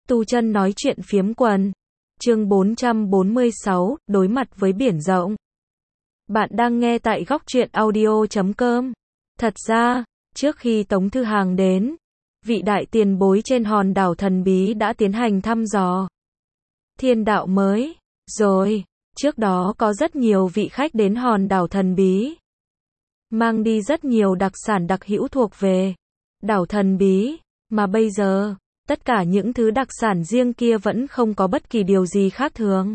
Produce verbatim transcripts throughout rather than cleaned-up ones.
Tu chân nói chuyện phiếm quần. Chương bốn trăm bốn mươi sáu, đối mặt với biển rộng. Bạn đang nghe tại góc truyện audio chấm com. Thật ra, trước khi Tống Thư Hàng đến, vị đại tiền bối trên hòn đảo thần bí đã tiến hành thăm dò thiên đạo mới. Rồi, trước đó có rất nhiều vị khách đến hòn đảo thần bí, mang đi rất nhiều đặc sản đặc hữu thuộc về đảo thần bí, mà bây giờ, tất cả những thứ đặc sản riêng kia vẫn không có bất kỳ điều gì khác thường.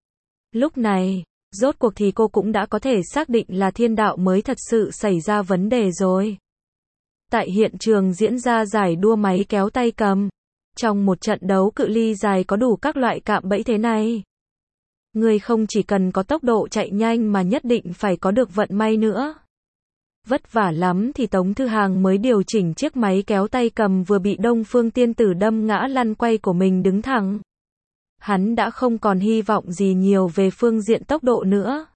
Lúc này, rốt cuộc thì cô cũng đã có thể xác định là thiên đạo mới thật sự xảy ra vấn đề rồi. Tại hiện trường diễn ra giải đua máy kéo tay cầm. Trong một trận đấu cự ly dài có đủ các loại cạm bẫy thế này, người không chỉ cần có tốc độ chạy nhanh mà nhất định phải có được vận may nữa. Vất vả lắm thì Tống Thư Hàng mới điều chỉnh chiếc máy kéo tay cầm vừa bị Đông Phương Tiên Tử đâm ngã lăn quay của mình đứng thẳng. Hắn đã không còn hy vọng gì nhiều về phương diện tốc độ nữa.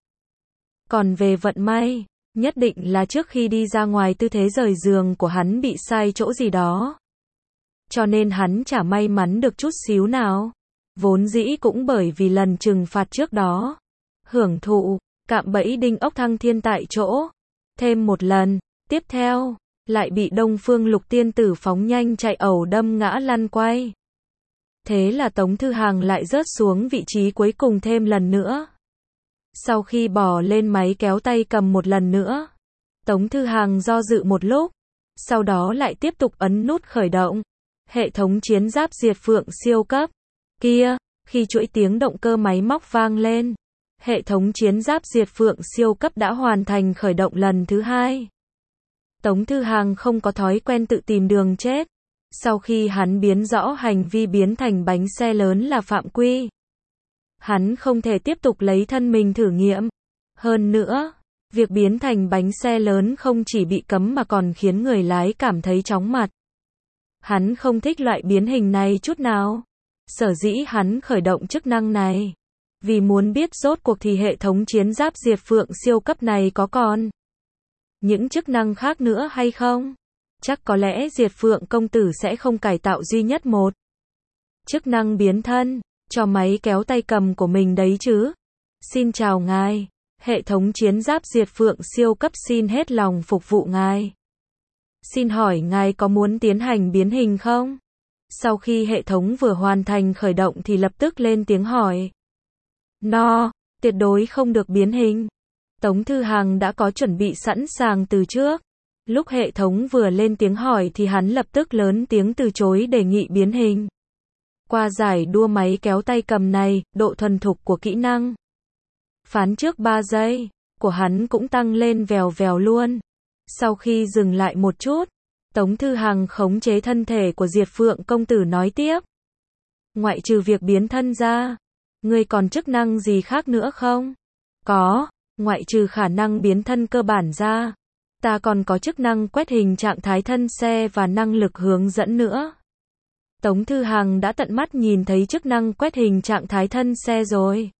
Còn về vận may, nhất định là trước khi đi ra ngoài tư thế rời giường của hắn bị sai chỗ gì đó. Cho nên hắn chả may mắn được chút xíu nào. Vốn dĩ cũng bởi vì lần trừng phạt trước đó, hưởng thụ cạm bẫy đinh ốc thăng thiên tại chỗ. Thêm một lần, tiếp theo, lại bị Đông Phương Lục Tiên Tử phóng nhanh chạy ẩu đâm ngã lăn quay. Thế là Tống Thư Hàng lại rớt xuống vị trí cuối cùng thêm lần nữa. Sau khi bò lên máy kéo tay cầm một lần nữa, Tống Thư Hàng do dự một lúc, sau đó lại tiếp tục ấn nút khởi động. Hệ thống chiến giáp diệt phượng siêu cấp. Kia, khi chuỗi tiếng động cơ máy móc vang lên, hệ thống chiến giáp diệt phượng siêu cấp đã hoàn thành khởi động lần thứ hai. Tống Thư Hàng không có thói quen tự tìm đường chết. Sau khi hắn biến rõ hành vi biến thành bánh xe lớn là phạm quy, hắn không thể tiếp tục lấy thân mình thử nghiệm. Hơn nữa, việc biến thành bánh xe lớn không chỉ bị cấm mà còn khiến người lái cảm thấy chóng mặt. Hắn không thích loại biến hình này chút nào. Sở dĩ hắn khởi động chức năng này, vì muốn biết rốt cuộc thì hệ thống chiến giáp diệt phượng siêu cấp này có còn những chức năng khác nữa hay không. Chắc có lẽ diệt phượng công tử sẽ không cải tạo duy nhất một chức năng biến thân cho máy kéo tay cầm của mình đấy chứ. Xin chào ngài, hệ thống chiến giáp diệt phượng siêu cấp xin hết lòng phục vụ ngài. Xin hỏi ngài có muốn tiến hành biến hình không? Sau khi hệ thống vừa hoàn thành khởi động thì lập tức lên tiếng hỏi. No, tuyệt đối không được biến hình. Tống Thư Hàng đã có chuẩn bị sẵn sàng từ trước. Lúc hệ thống vừa lên tiếng hỏi thì hắn lập tức lớn tiếng từ chối đề nghị biến hình. Qua giải đua máy kéo tay cầm này, độ thuần thục của kỹ năng phán trước ba giây của hắn cũng tăng lên vèo vèo luôn. Sau khi dừng lại một chút, Tống Thư Hàng khống chế thân thể của Diệt Phượng công tử nói tiếp. Ngoại trừ việc biến thân ra, ngươi còn chức năng gì khác nữa không? Có, ngoại trừ khả năng biến thân cơ bản ra, ta còn có chức năng quét hình trạng thái thân xe và năng lực hướng dẫn nữa. Tống Thư Hàng đã tận mắt nhìn thấy chức năng quét hình trạng thái thân xe rồi.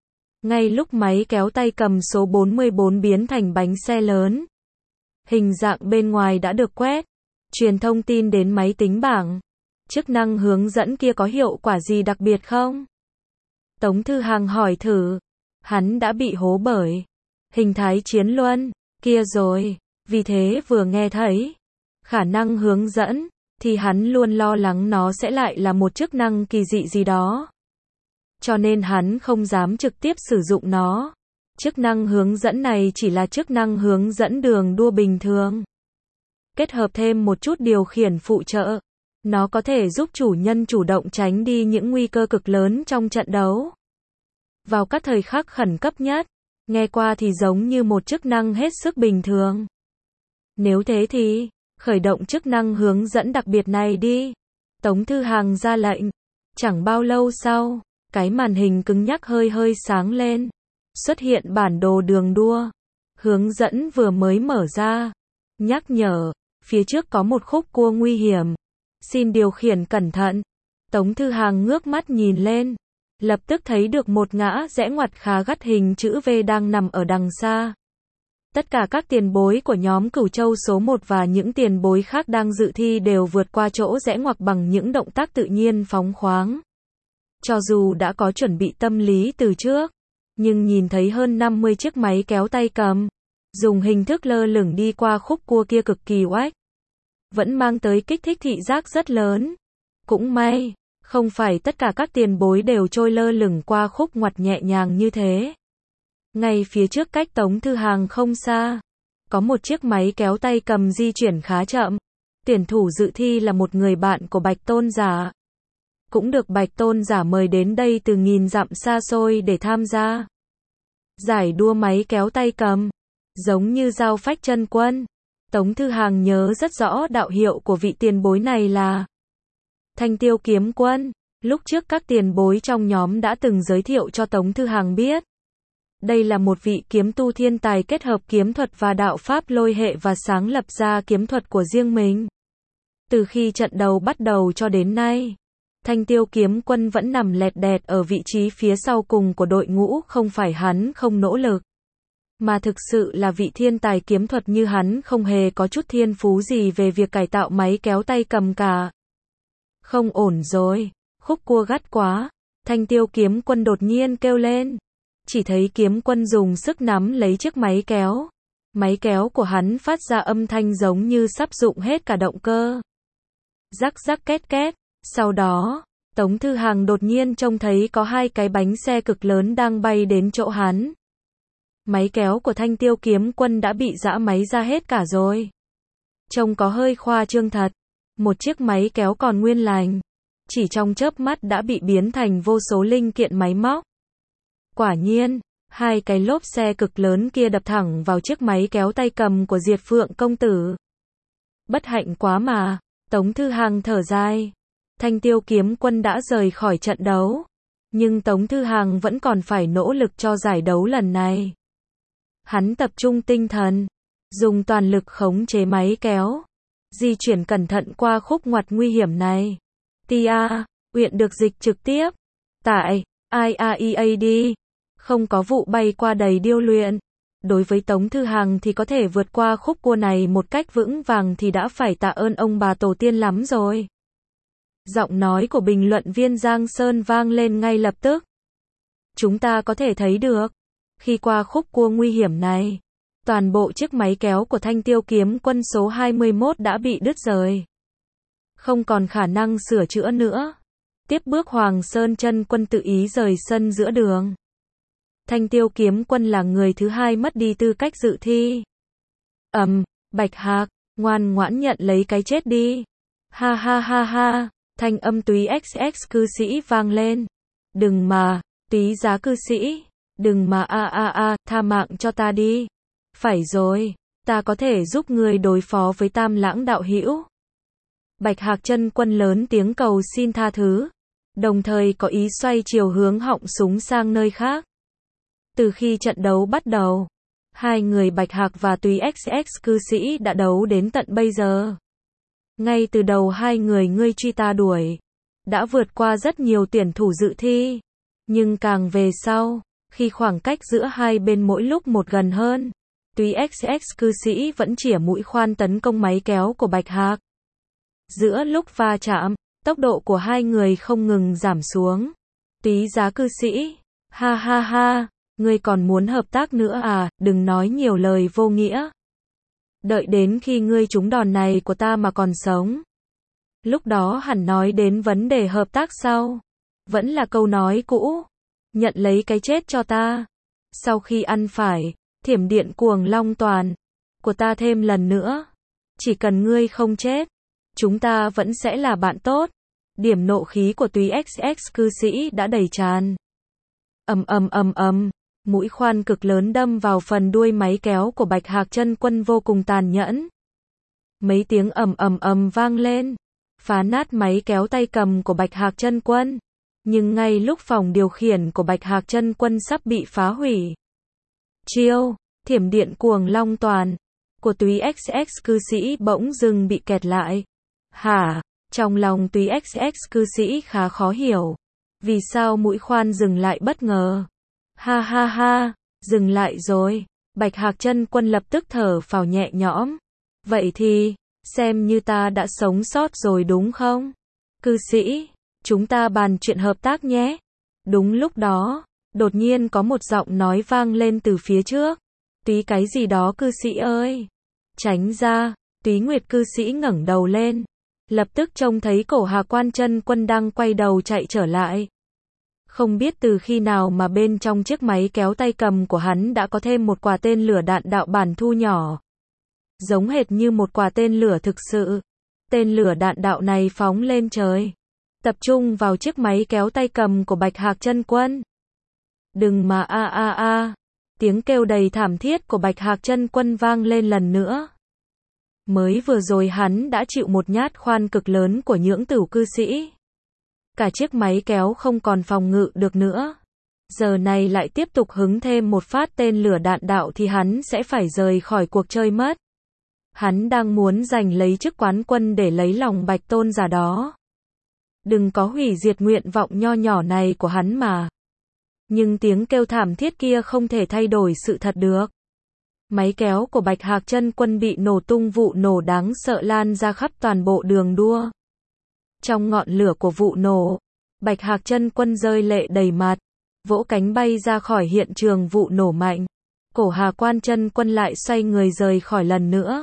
Ngay lúc máy kéo tay cầm số bốn mươi bốn biến thành bánh xe lớn, hình dạng bên ngoài đã được quét, truyền thông tin đến máy tính bảng. Chức năng hướng dẫn kia có hiệu quả gì đặc biệt không? Tống Thư Hàng hỏi thử. Hắn đã bị hố bởi hình thái chiến luân kia rồi, vì thế vừa nghe thấy khả năng hướng dẫn, thì hắn luôn lo lắng nó sẽ lại là một chức năng kỳ dị gì đó. Cho nên hắn không dám trực tiếp sử dụng nó. Chức năng hướng dẫn này chỉ là chức năng hướng dẫn đường đua bình thường. Kết hợp thêm một chút điều khiển phụ trợ, nó có thể giúp chủ nhân chủ động tránh đi những nguy cơ cực lớn trong trận đấu. Vào các thời khắc khẩn cấp nhất, nghe qua thì giống như một chức năng hết sức bình thường. Nếu thế thì, khởi động chức năng hướng dẫn đặc biệt này đi. Tống Thư Hàng ra lệnh. Chẳng bao lâu sau, cái màn hình cứng nhắc hơi hơi sáng lên. Xuất hiện bản đồ đường đua. Hướng dẫn vừa mới mở ra. Nhắc nhở, phía trước có một khúc cua nguy hiểm. Xin điều khiển cẩn thận. Tống Thư Hàng ngước mắt nhìn lên. Lập tức thấy được một ngã rẽ ngoặt khá gắt hình chữ V đang nằm ở đằng xa. Tất cả các tiền bối của nhóm Cửu Châu số một và những tiền bối khác đang dự thi đều vượt qua chỗ rẽ ngoặc bằng những động tác tự nhiên phóng khoáng. Cho dù đã có chuẩn bị tâm lý từ trước, nhưng nhìn thấy hơn năm mươi chiếc máy kéo tay cầm, dùng hình thức lơ lửng đi qua khúc cua kia cực kỳ oách, vẫn mang tới kích thích thị giác rất lớn. Cũng may, không phải tất cả các tiền bối đều trôi lơ lửng qua khúc ngoặt nhẹ nhàng như thế. Ngay phía trước cách Tống Thư Hàng không xa, có một chiếc máy kéo tay cầm di chuyển khá chậm. Tuyển thủ dự thi là một người bạn của Bạch Tôn Giả. Cũng được Bạch Tôn Giả mời đến đây từ nghìn dặm xa xôi để tham gia giải đua máy kéo tay cầm. Giống như Giao Phách Chân Quân, Tống Thư Hàng nhớ rất rõ đạo hiệu của vị tiền bối này là Thanh Tiêu Kiếm Quân. Lúc trước các tiền bối trong nhóm đã từng giới thiệu cho Tống Thư Hàng biết. Đây là một vị kiếm tu thiên tài kết hợp kiếm thuật và đạo pháp lôi hệ và sáng lập ra kiếm thuật của riêng mình. Từ khi trận đầu bắt đầu cho đến nay, Thanh Tiêu Kiếm Quân vẫn nằm lẹt đẹt ở vị trí phía sau cùng của đội ngũ. Không phải hắn không nỗ lực, mà thực sự là vị thiên tài kiếm thuật như hắn không hề có chút thiên phú gì về việc cải tạo máy kéo tay cầm cả. Không ổn rồi, khúc cua gắt quá. Thanh Tiêu Kiếm Quân đột nhiên kêu lên. Chỉ thấy kiếm quân dùng sức nắm lấy chiếc máy kéo. Máy kéo của hắn phát ra âm thanh giống như sắp dụng hết cả động cơ. Rắc rắc két két. Sau đó, Tống Thư Hàng đột nhiên trông thấy có hai cái bánh xe cực lớn đang bay đến chỗ hắn. Máy kéo của Thanh Tiêu Kiếm Quân đã bị giã máy ra hết cả rồi. Trông có hơi khoa trương thật. Một chiếc máy kéo còn nguyên lành, chỉ trong chớp mắt đã bị biến thành vô số linh kiện máy móc. Quả nhiên, hai cái lốp xe cực lớn kia đập thẳng vào chiếc máy kéo tay cầm của Diệt Phượng công tử. Bất hạnh quá mà, Tống Thư Hàng thở dài. Thanh Tiêu Kiếm Quân đã rời khỏi trận đấu, nhưng Tống Thư Hàng vẫn còn phải nỗ lực cho giải đấu lần này. Hắn tập trung tinh thần, dùng toàn lực khống chế máy kéo, di chuyển cẩn thận qua khúc ngoặt nguy hiểm này. Tia, uyển được dịch trực tiếp tại i a e a d. Không có vụ bay qua đầy điêu luyện. Đối với Tống Thư Hàng thì có thể vượt qua khúc cua này một cách vững vàng thì đã phải tạ ơn ông bà tổ tiên lắm rồi. Giọng nói của bình luận viên Giang Sơn vang lên ngay lập tức. Chúng ta có thể thấy được, khi qua khúc cua nguy hiểm này, toàn bộ chiếc máy kéo của Thanh Tiêu Kiếm Quân số hai mươi mốt đã bị đứt rời. Không còn khả năng sửa chữa nữa. Tiếp bước Hoàng Sơn Chân Quân tự ý rời sân giữa đường. Thanh Tiêu Kiếm Quân là người thứ hai mất đi tư cách dự thi. Ầm, um, Bạch Hạc, ngoan ngoãn nhận lấy cái chết đi. Ha ha ha ha, thanh âm Túy ích ích cư sĩ vang lên. Đừng mà, Túy Giá cư sĩ, đừng mà a a a, tha mạng cho ta đi. Phải rồi, ta có thể giúp người đối phó với Tam Lãng đạo hữu. Bạch Hạc Chân Quân lớn tiếng cầu xin tha thứ, đồng thời có ý xoay chiều hướng họng súng sang nơi khác. Từ khi trận đấu bắt đầu, hai người Bạch Hạc và Túy ích ích cư sĩ đã đấu đến tận bây giờ. Ngay từ đầu hai người ngươi truy ta đuổi, đã vượt qua rất nhiều tuyển thủ dự thi. Nhưng càng về sau, khi khoảng cách giữa hai bên mỗi lúc một gần hơn, Túy ích ích cư sĩ vẫn chĩa mũi khoan tấn công máy kéo của Bạch Hạc. Giữa lúc va chạm, tốc độ của hai người không ngừng giảm xuống. Túy Giá cư sĩ, ha ha ha, ngươi còn muốn hợp tác nữa à, đừng nói nhiều lời vô nghĩa. Đợi đến khi ngươi trúng đòn này của ta mà còn sống, lúc đó hẳn nói đến vấn đề hợp tác sau. Vẫn là câu nói cũ, nhận lấy cái chết cho ta. Sau khi ăn phải thiểm điện cuồng long toàn của ta thêm lần nữa, chỉ cần ngươi không chết, chúng ta vẫn sẽ là bạn tốt. Điểm nộ khí của Túy ích ích cư sĩ đã đầy tràn. Ầm ầm ầm ầm, mũi khoan cực lớn đâm vào phần đuôi máy kéo của Bạch Hạc Chân Quân vô cùng tàn nhẫn. Mấy tiếng ầm ầm ầm vang lên, phá nát máy kéo tay cầm của Bạch Hạc Chân Quân. Nhưng ngay lúc phòng điều khiển của Bạch Hạc Chân Quân sắp bị phá hủy, chiêu thiểm điện cuồng long toàn của Túy ích ích cư sĩ bỗng dưng bị kẹt lại. Hả? Trong lòng Túy ích ích cư sĩ khá khó hiểu, vì sao mũi khoan dừng lại bất ngờ. Ha ha ha, dừng lại rồi. Bạch Hạc Chân Quân lập tức thở phào nhẹ nhõm. Vậy thì, xem như ta đã sống sót rồi đúng không? Cư sĩ, chúng ta bàn chuyện hợp tác nhé. Đúng lúc đó, đột nhiên có một giọng nói vang lên từ phía trước. Túy cái gì đó cư sĩ ơi. Tránh ra, Túy Nguyệt cư sĩ ngẩng đầu lên. Lập tức trông thấy Cổ Hà Quan Chân Quân đang quay đầu chạy trở lại. Không biết từ khi nào mà bên trong chiếc máy kéo tay cầm của hắn đã có thêm một quả tên lửa đạn đạo bản thu nhỏ. Giống hệt như một quả tên lửa thực sự. Tên lửa đạn đạo này phóng lên trời, tập trung vào chiếc máy kéo tay cầm của Bạch Hạc Chân Quân. Đừng mà a a a, tiếng kêu đầy thảm thiết của Bạch Hạc Chân Quân vang lên lần nữa. Mới vừa rồi hắn đã chịu một nhát khoan cực lớn của Nhưỡng Tửu cư sĩ. Cả chiếc máy kéo không còn phòng ngự được nữa. Giờ này lại tiếp tục hứng thêm một phát tên lửa đạn đạo thì hắn sẽ phải rời khỏi cuộc chơi mất. Hắn đang muốn giành lấy chức quán quân để lấy lòng Bạch Tôn giả đó. Đừng có hủy diệt nguyện vọng nho nhỏ này của hắn mà. Nhưng tiếng kêu thảm thiết kia không thể thay đổi sự thật được. Máy kéo của Bạch Hạc Chân Quân bị nổ tung, vụ nổ đáng sợ lan ra khắp toàn bộ đường đua. Trong ngọn lửa của vụ nổ, Bạch Hạc Chân Quân rơi lệ đầy mặt, vỗ cánh bay ra khỏi hiện trường vụ nổ mạnh. Cổ Hà Quan Chân Quân lại xoay người rời khỏi lần nữa.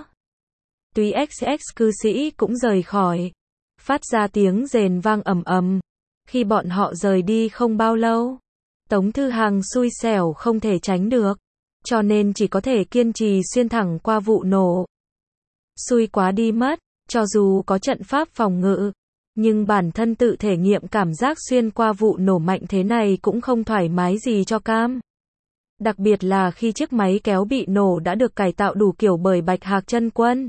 Túy ích ích cư sĩ cũng rời khỏi, phát ra tiếng rền vang ầm ầm. Khi bọn họ rời đi không bao lâu, Tống Thư Hàng xui xẻo không thể tránh được, cho nên chỉ có thể kiên trì xuyên thẳng qua vụ nổ. Xui quá đi mất, cho dù có trận pháp phòng ngự, nhưng bản thân tự thể nghiệm cảm giác xuyên qua vụ nổ mạnh thế này cũng không thoải mái gì cho cam. Đặc biệt là khi chiếc máy kéo bị nổ đã được cải tạo đủ kiểu bởi Bạch Hạc Chân Quân.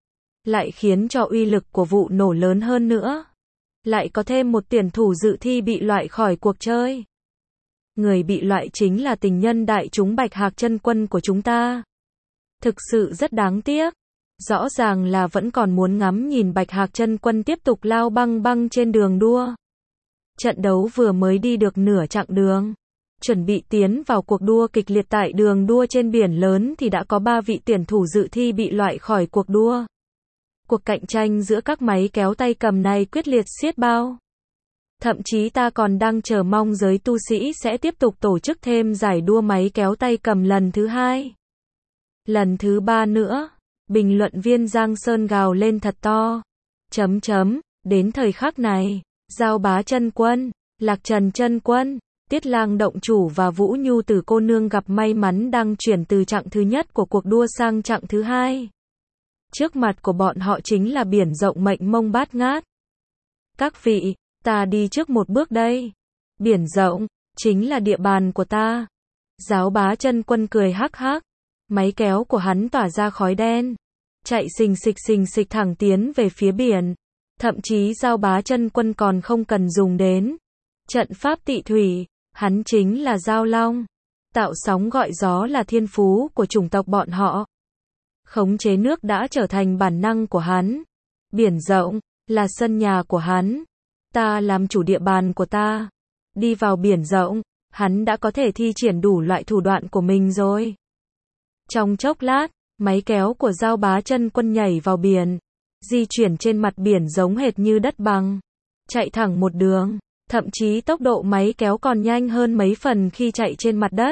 Lại khiến cho uy lực của vụ nổ lớn hơn nữa. Lại có thêm một tuyển thủ dự thi bị loại khỏi cuộc chơi. Người bị loại chính là tình nhân đại chúng Bạch Hạc Chân Quân của chúng ta. Thực sự rất đáng tiếc. Rõ ràng là vẫn còn muốn ngắm nhìn Bạch Hạc Chân Quân tiếp tục lao băng băng trên đường đua. Trận đấu vừa mới đi được nửa chặng đường, chuẩn bị tiến vào cuộc đua kịch liệt tại đường đua trên biển lớn thì đã có ba vị tuyển thủ dự thi bị loại khỏi cuộc đua. Cuộc cạnh tranh giữa các máy kéo tay cầm này quyết liệt xiết bao. Thậm chí ta còn đang chờ mong giới tu sĩ sẽ tiếp tục tổ chức thêm giải đua máy kéo tay cầm lần thứ hai. Lần thứ ba nữa. Bình luận viên Giang Sơn gào lên thật to. Chấm chấm, đến thời khắc này, Giao Bá Chân Quân, Lạc Trần Chân Quân, Tiết Lang Động Chủ và Vũ Nhu Tử cô nương gặp may mắn đang chuyển từ chặng thứ nhất của cuộc đua sang chặng thứ hai. Trước mặt của bọn họ chính là biển rộng mênh mông bát ngát. Các vị, ta đi trước một bước đây. Biển rộng, chính là địa bàn của ta. Giáo Bá Chân Quân cười hắc hắc. Máy kéo của hắn tỏa ra khói đen, chạy xình xịch xình xịch thẳng tiến về phía biển. Thậm chí Giao Bá Chân Quân còn không cần dùng đến trận pháp tị thủy, hắn chính là Giao Long. Tạo sóng gọi gió là thiên phú của chủng tộc bọn họ. Khống chế nước đã trở thành bản năng của hắn. Biển rộng là sân nhà của hắn. Ta làm chủ địa bàn của ta. Đi vào biển rộng, hắn đã có thể thi triển đủ loại thủ đoạn của mình rồi. Trong chốc lát, máy kéo của Giao Bá Chân Quân nhảy vào biển, di chuyển trên mặt biển giống hệt như đất bằng, chạy thẳng một đường, thậm chí tốc độ máy kéo còn nhanh hơn mấy phần khi chạy trên mặt đất.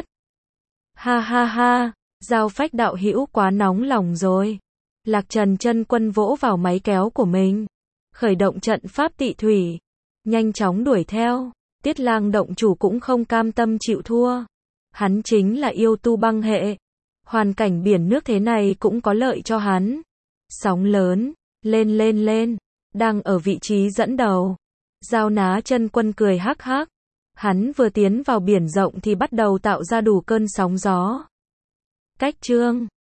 Ha ha ha, Giao Phách đạo hữu quá nóng lòng rồi. Lạc Trần Chân Quân vỗ vào máy kéo của mình, khởi động trận pháp tị thủy, nhanh chóng đuổi theo. Tiết Lang Động Chủ cũng không cam tâm chịu thua. Hắn chính là yêu tu băng hệ. Hoàn cảnh biển nước thế này cũng có lợi cho hắn. Sóng lớn, lên lên lên, đang ở vị trí dẫn đầu. Giao Ná Chân Quân cười hắc hắc. Hắn vừa tiến vào biển rộng thì bắt đầu tạo ra đủ cơn sóng gió. Cách chương